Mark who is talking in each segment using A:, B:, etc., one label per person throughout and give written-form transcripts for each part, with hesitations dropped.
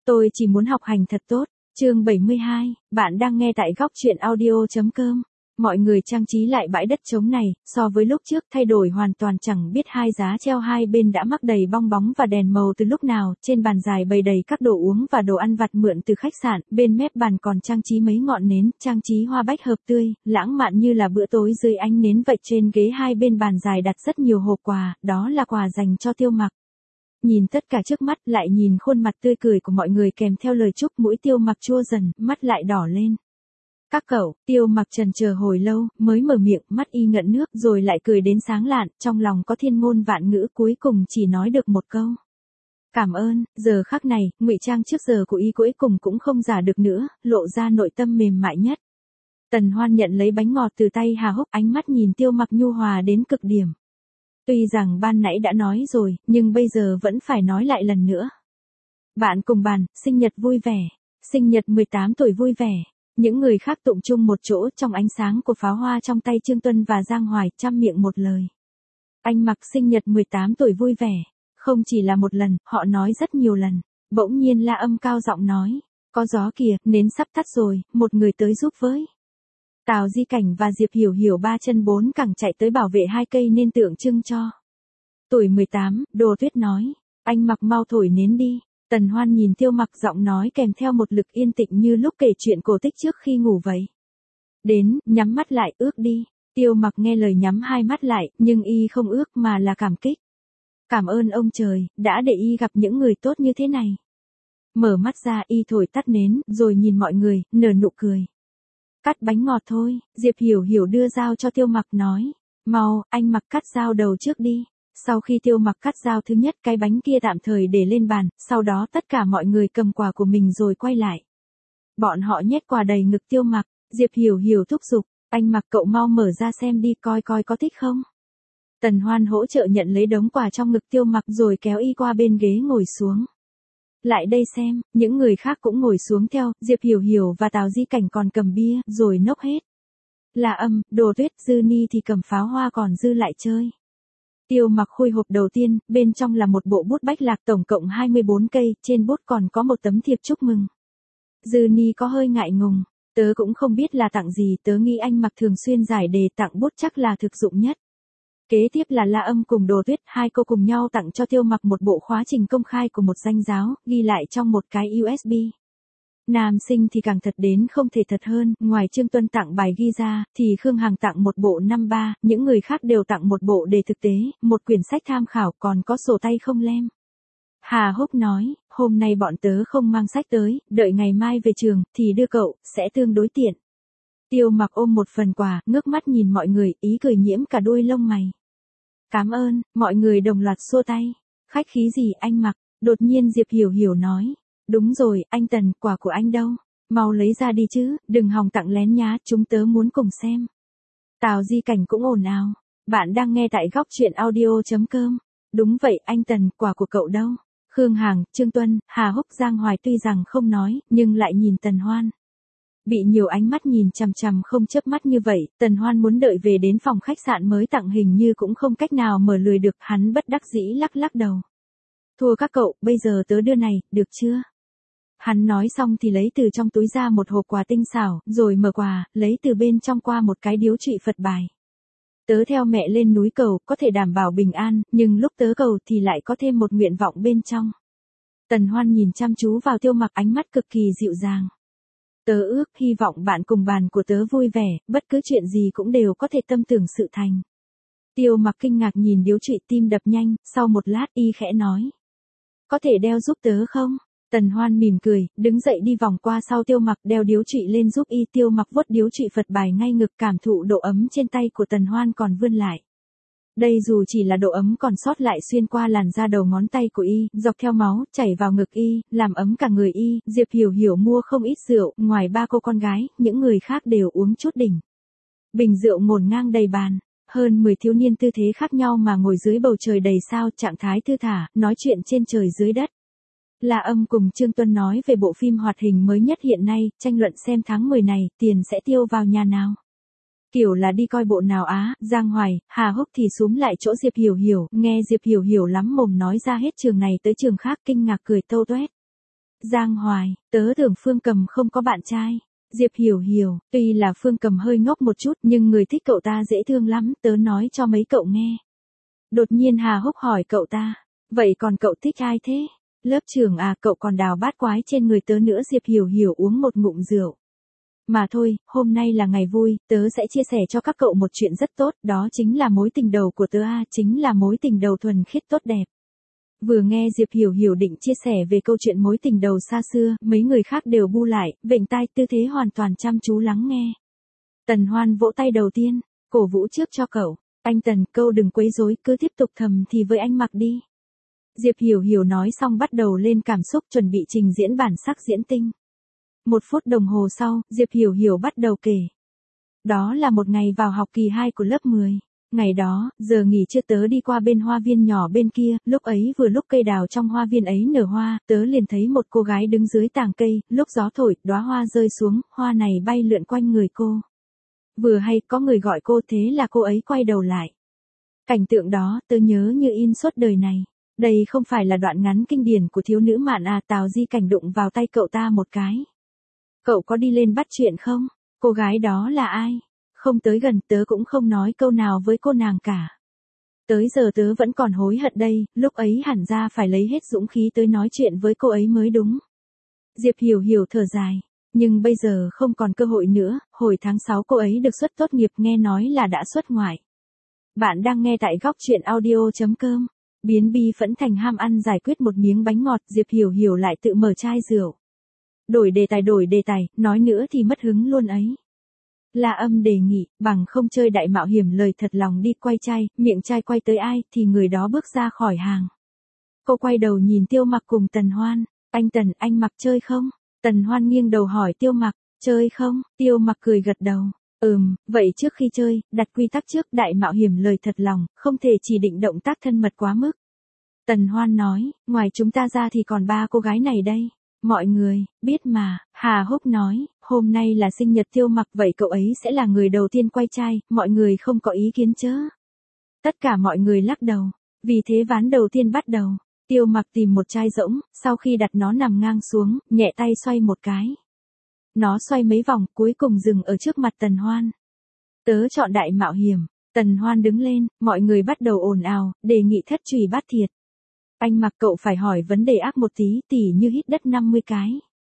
A: Tôi chỉ muốn học hành thật tốt. Chương 72, bạn đang nghe tại góc truyện audio.com. Mọi người trang trí lại bãi đất trống này, so với lúc trước thay đổi hoàn toàn, chẳng biết hai giá treo hai bên đã mắc đầy bong bóng và đèn màu từ lúc nào, trên bàn dài bày đầy các đồ uống và đồ ăn vặt mượn từ khách sạn, bên mép bàn còn trang trí mấy ngọn nến, trang trí hoa bách hợp tươi, lãng mạn như là bữa tối dưới ánh nến vậy. Trên ghế hai bên bàn dài đặt rất nhiều hộp quà, đó là quà dành cho Tiêu Mặc. Nhìn tất cả trước mắt, lại nhìn khuôn mặt tươi cười của mọi người kèm theo lời chúc, mũi Tiêu Mặc chua dần, mắt lại đỏ lên. Các cậu, Tiêu Mặc chần chờ hồi lâu, mới mở miệng, mắt y ngận nước, rồi lại cười đến sáng lạn, trong lòng có thiên ngôn vạn ngữ, cuối cùng chỉ nói được một câu. Cảm ơn. Giờ khắc này, ngụy trang trước giờ của y cuối cùng cũng không giả được nữa, lộ ra nội tâm mềm mại nhất. Tần Hoan nhận lấy bánh ngọt từ tay Hà Húc, ánh mắt nhìn Tiêu Mặc nhu hòa đến cực điểm. Tuy rằng ban nãy đã nói rồi, nhưng bây giờ vẫn phải nói lại lần nữa. Bạn cùng bàn, sinh nhật vui vẻ. Sinh nhật 18 tuổi vui vẻ. Những người khác tụng chung một chỗ trong ánh sáng của pháo hoa trong tay Trương Tuân và Giang Hoài, trăm miệng một lời. Anh Mặc sinh nhật 18 tuổi vui vẻ. Không chỉ là một lần, họ nói rất nhiều lần. Bỗng nhiên La Âm cao giọng nói. Có gió kìa, nến sắp tắt rồi, một người tới giúp với. Tào Di Cảnh và Diệp Hiểu Hiểu ba chân bốn cẳng chạy tới bảo vệ hai cây nên tượng trưng cho. Tuổi 18, Đồ Tuyết nói. Anh Mặc mau thổi nến đi. Tần Hoan nhìn Tiêu Mặc, giọng nói kèm theo một lực yên tĩnh như lúc kể chuyện cổ tích trước khi ngủ vậy. Đến, nhắm mắt lại, ước đi. Tiêu Mặc nghe lời nhắm hai mắt lại, nhưng y không ước mà là cảm kích. Cảm ơn ông trời, đã để y gặp những người tốt như thế này. Mở mắt ra, y thổi tắt nến, rồi nhìn mọi người, nở nụ cười. Cắt bánh ngọt thôi. Diệp Hiểu Hiểu đưa dao cho Tiêu Mặc nói. Mau, anh Mặc cắt dao đầu trước đi. Sau khi Tiêu Mặc cắt dao thứ nhất, cái bánh kia tạm thời để lên bàn, sau đó tất cả mọi người cầm quà của mình rồi quay lại. Bọn họ nhét quà đầy ngực Tiêu Mặc. Diệp Hiểu Hiểu thúc giục. Anh Mặc, cậu mau mở ra xem đi, coi coi có thích không. Tần Hoan hỗ trợ nhận lấy đống quà trong ngực Tiêu Mặc rồi kéo y qua bên ghế ngồi xuống. Lại đây xem. Những người khác cũng ngồi xuống theo, Diệp Hiểu Hiểu và Tào Di Cảnh còn cầm bia, rồi nốc hết. La Âm, Đồ Tuyết, Dư Ni thì cầm pháo hoa còn dư lại chơi. Tiêu Mặc khui hộp đầu tiên, bên trong là một bộ bút bách lạc tổng cộng 24 cây, trên bút còn có một tấm thiệp chúc mừng. Dư Ni có hơi ngại ngùng, tớ cũng không biết là tặng gì, tớ nghĩ anh Mặc thường xuyên giải đề, tặng bút chắc là thực dụng nhất. Kế tiếp là La Âm cùng Đồ Tuyết, hai cô cùng nhau tặng cho Tiêu Mặc một bộ khóa trình công khai của một danh giáo, ghi lại trong một cái USB. Nam sinh thì càng thật đến không thể thật hơn, ngoài Trương Tuân tặng bài ghi ra, thì Khương Hằng tặng một bộ 53, những người khác đều tặng một bộ đề thực tế, một quyển sách tham khảo, còn có sổ tay không lem. Hà Húc nói, hôm nay bọn tớ không mang sách tới, đợi ngày mai về trường, thì đưa cậu, sẽ tương đối tiện. Tiêu Mặc ôm một phần quà, ngước mắt nhìn mọi người, ý cười nhiễm cả đuôi lông mày. Cảm ơn. Mọi người đồng loạt xua tay. Khách khí gì anh Mặc? Đột nhiên Diệp Hiểu Hiểu nói. Đúng rồi, anh Tần, quà của anh đâu? Mau lấy ra đi chứ, đừng hòng tặng lén nhá, chúng tớ muốn cùng xem. Tào Di Cảnh cũng ồn ào. Bạn đang nghe tại góc truyện audio.com. Đúng vậy, anh Tần, quà của cậu đâu? Khương Hằng, Trương Tuân, Hà Húc, Giang Hoài tuy rằng không nói, nhưng lại nhìn Tần Hoan. Bị nhiều ánh mắt nhìn chằm chằm không chớp mắt như vậy, Tần Hoan muốn đợi về đến phòng khách sạn mới tặng hình như cũng không cách nào mở lười được, hắn bất đắc dĩ lắc lắc đầu. Thua các cậu, bây giờ tớ đưa này, được chưa? Hắn nói xong thì lấy từ trong túi ra một hộp quà tinh xảo, rồi mở quà, lấy từ bên trong qua một cái điếu trụy Phật bài. Tớ theo mẹ lên núi cầu, có thể đảm bảo bình an, nhưng lúc tớ cầu thì lại có thêm một nguyện vọng bên trong. Tần Hoan nhìn chăm chú vào Tiêu Mặc, ánh mắt cực kỳ dịu dàng. Tớ ước, hy vọng bạn cùng bàn của tớ vui vẻ, bất cứ chuyện gì cũng đều có thể tâm tưởng sự thành. Tiêu Mặc kinh ngạc nhìn điếu trụy, tim đập nhanh, sau một lát y khẽ nói. Có thể đeo giúp tớ không? Tần Hoan mỉm cười, đứng dậy đi vòng qua sau Tiêu Mặc, đeo điếu trụy lên giúp y. Tiêu Mặc vuốt điếu trụy Phật bài ngay ngực, cảm thụ độ ấm trên tay của Tần Hoan còn vươn lại. Đây dù chỉ là độ ấm còn sót lại xuyên qua làn da đầu ngón tay của y, dọc theo máu, chảy vào ngực y, làm ấm cả người y. Diệp Hiểu Hiểu mua không ít rượu, ngoài ba cô con gái, những người khác đều uống chút đỉnh. Bình rượu ngổn ngang đầy bàn. Hơn 10 thiếu niên tư thế khác nhau mà ngồi dưới bầu trời đầy sao, trạng thái thư thả, nói chuyện trên trời dưới đất. La Âm cùng Trương Tuân nói về bộ phim hoạt hình mới nhất hiện nay, tranh luận xem tháng 10 này, tiền sẽ tiêu vào nhà nào. Kiểu là đi coi bộ nào á. Giang Hoài, Hà Húc thì xúm lại chỗ Diệp Hiểu Hiểu, nghe Diệp Hiểu Hiểu lắm mồm nói ra hết trường này tới trường khác, kinh ngạc cười tâu toét. Giang Hoài, tớ tưởng Phương Cầm không có bạn trai. Diệp Hiểu Hiểu, tuy là Phương Cầm hơi ngốc một chút nhưng người thích cậu ta dễ thương lắm, tớ nói cho mấy cậu nghe. Đột nhiên Hà Húc hỏi cậu ta, vậy còn cậu thích ai thế? Lớp trưởng à, cậu còn đào bát quái trên người tớ nữa. Diệp Hiểu Hiểu uống một ngụm rượu. Mà thôi, hôm nay là ngày vui, tớ sẽ chia sẻ cho các cậu một chuyện rất tốt, đó chính là mối tình đầu của tớ chính là mối tình đầu thuần khiết tốt đẹp. Vừa nghe Diệp Hiểu Hiểu định chia sẻ về câu chuyện mối tình đầu xa xưa, mấy người khác đều bu lại, vểnh tai tư thế hoàn toàn chăm chú lắng nghe. Tần Hoan vỗ tay đầu tiên, cổ vũ trước cho cậu, anh Tần, câu đừng quấy rối, cứ tiếp tục thầm thì với anh mặc đi. Diệp Hiểu Hiểu nói xong bắt đầu lên cảm xúc chuẩn bị trình diễn bản sắc diễn tinh. 1 phút đồng hồ sau, Diệp Hiểu Hiểu bắt đầu kể. Đó là một ngày vào học kỳ 2 của lớp 10. Ngày đó, giờ nghỉ trưa tớ đi qua bên hoa viên nhỏ bên kia, lúc ấy vừa lúc cây đào trong hoa viên ấy nở hoa, tớ liền thấy một cô gái đứng dưới tàng cây, lúc gió thổi, đóa hoa rơi xuống, hoa này bay lượn quanh người cô. Vừa hay có người gọi cô, thế là cô ấy quay đầu lại. Cảnh tượng đó, tớ nhớ như in suốt đời này. Đây không phải là đoạn ngắn kinh điển của thiếu nữ mạn à? Tào Di Cảnh đụng vào tay cậu ta một cái. Cậu có đi lên bắt chuyện không? Cô gái đó là ai? Không tới gần, tớ cũng không nói câu nào với cô nàng cả. Tới giờ tớ vẫn còn hối hận đây, lúc ấy hẳn ra phải lấy hết dũng khí tới nói chuyện với cô ấy mới đúng. Diệp Hiểu Hiểu thở dài. Nhưng bây giờ không còn cơ hội nữa, hồi tháng 6 cô ấy được xuất tốt nghiệp, nghe nói là đã xuất ngoại. Bạn đang nghe tại góc truyện audio.com. Biến bi phẫn thành ham ăn giải quyết một miếng bánh ngọt, Diệp Hiểu Hiểu lại tự mở chai rượu. Đổi đề tài, nói nữa thì mất hứng luôn ấy. La Âm đề nghị, bằng không chơi đại mạo hiểm lời thật lòng đi, quay chai, miệng chai quay tới ai thì người đó bước ra khỏi hàng. Cô quay đầu nhìn Tiêu Mặc cùng Tần Hoan, anh Tần, anh Mặc chơi không? Tần Hoan nghiêng đầu hỏi Tiêu Mặc, chơi không? Tiêu Mặc cười gật đầu. Vậy trước khi chơi, đặt quy tắc trước, đại mạo hiểm lời thật lòng, không thể chỉ định động tác thân mật quá mức. Tần Hoan nói, ngoài chúng ta ra thì còn 3 cô gái này đây. Mọi người, biết mà. Hà Húc nói, hôm nay là sinh nhật Tiêu Mặc, vậy cậu ấy sẽ là người đầu tiên quay chai, mọi người không có ý kiến chớ. Tất cả mọi người lắc đầu, vì thế ván đầu tiên bắt đầu. Tiêu Mặc tìm một chai rỗng, sau khi đặt nó nằm ngang xuống, nhẹ tay xoay một cái. Nó xoay mấy vòng, cuối cùng dừng ở trước mặt Tần Hoan. Tớ chọn đại mạo hiểm. Tần Hoan đứng lên, mọi người bắt đầu ồn ào, đề nghị thất trùy bát thiệt. Anh Mặc, cậu phải hỏi vấn đề ác một tí, tỉ như hít đất 50 cái.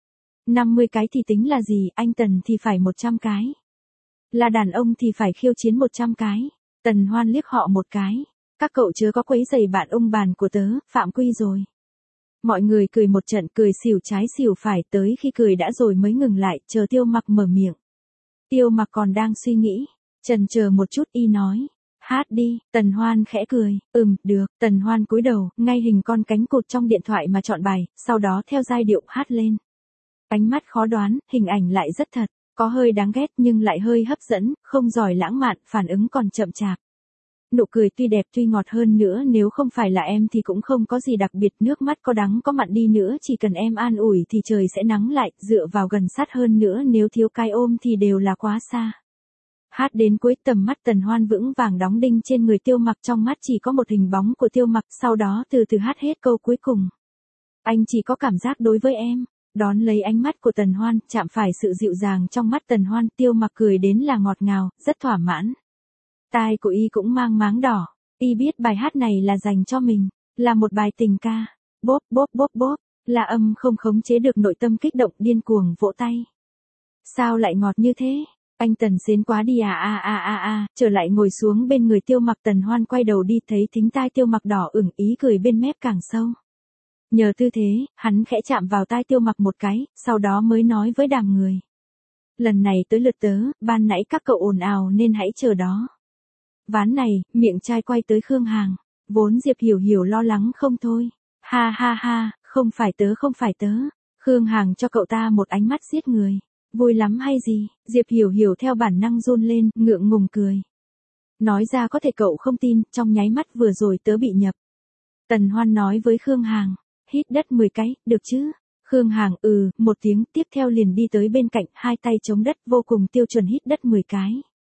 A: 50 cái thì tính là gì, anh Tần thì phải 100 cái. Là đàn ông thì phải khiêu chiến 100 cái. Tần Hoan liếc họ một cái. Các cậu chớ có quấy rầy bạn ông bàn của tớ, phạm quy rồi. Mọi người cười một trận, cười xỉu trái xỉu phải, tới khi cười đã rồi mới ngừng lại, chờ Tiêu Mặc mở miệng. Tiêu Mặc còn đang suy nghĩ, chần chờ một chút y nói, hát đi. Tần Hoan khẽ cười, được. Tần Hoan cúi đầu, ngay hình con cánh cụt trong điện thoại mà chọn bài, sau đó theo giai điệu hát lên. Ánh mắt khó đoán, hình ảnh lại rất thật, có hơi đáng ghét nhưng lại hơi hấp dẫn, không giỏi lãng mạn, phản ứng còn chậm chạp. Nụ cười tuy đẹp tuy ngọt hơn nữa, nếu không phải là em thì cũng không có gì đặc biệt, nước mắt có đắng có mặn đi nữa chỉ cần em an ủi thì trời sẽ nắng lại, dựa vào gần sát hơn nữa, nếu thiếu cái ôm thì đều là quá xa. Hát đến cuối, tầm mắt Tần Hoan vững vàng đóng đinh trên người Tiêu Mặc, trong mắt chỉ có một hình bóng của Tiêu Mặc, sau đó từ từ hát hết câu cuối cùng. Anh chỉ có cảm giác đối với em. Đón lấy ánh mắt của Tần Hoan, chạm phải sự dịu dàng trong mắt Tần Hoan, Tiêu Mặc cười đến là ngọt ngào, rất thỏa mãn. Tai của y cũng mang máng đỏ, y biết bài hát này là dành cho mình, là một bài tình ca. Bốp bốp bốp bốp, La Âm không khống chế được nội tâm kích động, điên cuồng vỗ tay. Sao lại ngọt như thế? Anh Tần xến quá đi trở lại ngồi xuống bên người Tiêu Mặc. Tần Hoan quay đầu đi, thấy thính tai Tiêu Mặc đỏ ửng, ý cười bên mép càng sâu. Nhờ tư thế, hắn khẽ chạm vào tai Tiêu Mặc một cái, sau đó mới nói với đám người. Lần này tới lượt tớ, ban nãy các cậu ồn ào nên hãy chờ đó. Ván này, miệng trai quay tới Khương Hằng, vốn Diệp Hiểu Hiểu lo lắng không thôi. Ha ha ha, không phải tớ. Khương Hằng cho cậu ta một ánh mắt giết người. Vui lắm hay gì? Diệp Hiểu Hiểu theo bản năng run lên, ngượng ngùng cười. Nói ra có thể cậu không tin, trong nháy mắt vừa rồi tớ bị nhập. Tần Hoan nói với Khương Hằng, hít đất 10 cái, được chứ? Khương Hằng một tiếng, tiếp theo liền đi tới bên cạnh, hai tay chống đất vô cùng tiêu chuẩn hít đất 10 cái.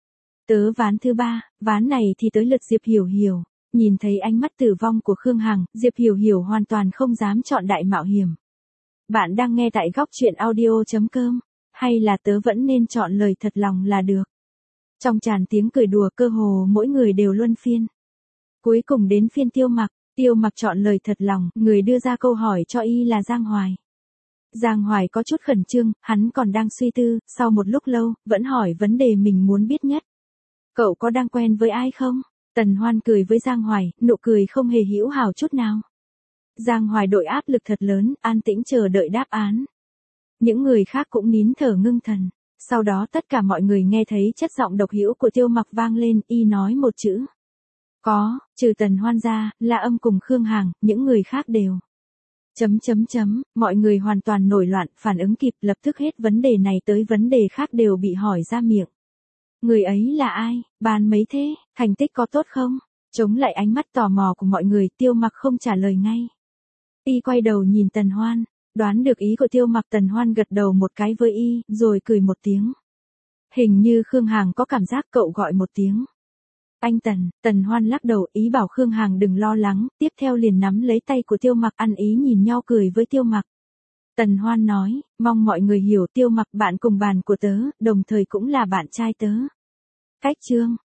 A: Tớ ván thứ 3, ván này thì tới lượt Diệp Hiểu Hiểu. Nhìn thấy ánh mắt tử vong của Khương Hằng, Diệp Hiểu Hiểu hoàn toàn không dám chọn đại mạo hiểm. Bạn đang nghe tại góc chuyện audio.com. Hay là tớ vẫn nên chọn lời thật lòng là được. Trong tràn tiếng cười đùa cơ hồ mỗi người đều luân phiên. Cuối cùng đến phiên Tiêu Mặc chọn lời thật lòng, người đưa ra câu hỏi cho y là Giang Hoài. Giang Hoài có chút khẩn trương, hắn còn đang suy tư, sau một lúc lâu, vẫn hỏi vấn đề mình muốn biết nhất. Cậu có đang quen với ai không? Tần Hoan cười với Giang Hoài, nụ cười không hề hữu hảo chút nào. Giang Hoài đội áp lực thật lớn, an tĩnh chờ đợi đáp án. Những người khác cũng nín thở ngưng thần. Sau đó tất cả mọi người nghe thấy chất giọng độc hữu của Tiêu Mặc vang lên, y nói một chữ. Có, trừ Tần Hoan ra, La Âm cùng Khương Hằng, những người khác đều. Mọi người hoàn toàn nổi loạn, phản ứng kịp, lập tức hết vấn đề này tới vấn đề khác đều bị hỏi ra miệng. Người ấy là ai, bán mấy thế, thành tích có tốt không? Chống lại ánh mắt tò mò của mọi người, Tiêu Mặc không trả lời ngay. Y quay đầu nhìn Tần Hoan, đoán được ý của Tiêu Mặc, Tần Hoan gật đầu một cái với y, rồi cười một tiếng. Hình như Khương Hằng có cảm giác, cậu gọi một tiếng. Anh Tần Hoan lắc đầu, ý bảo Khương Hằng đừng lo lắng, tiếp theo liền nắm lấy tay của Tiêu Mặc, ăn ý nhìn nhau cười với Tiêu Mặc. Tần Hoan nói, mong mọi người hiểu Tiêu Mặc bạn cùng bàn của tớ, đồng thời cũng là bạn trai tớ. Cách chương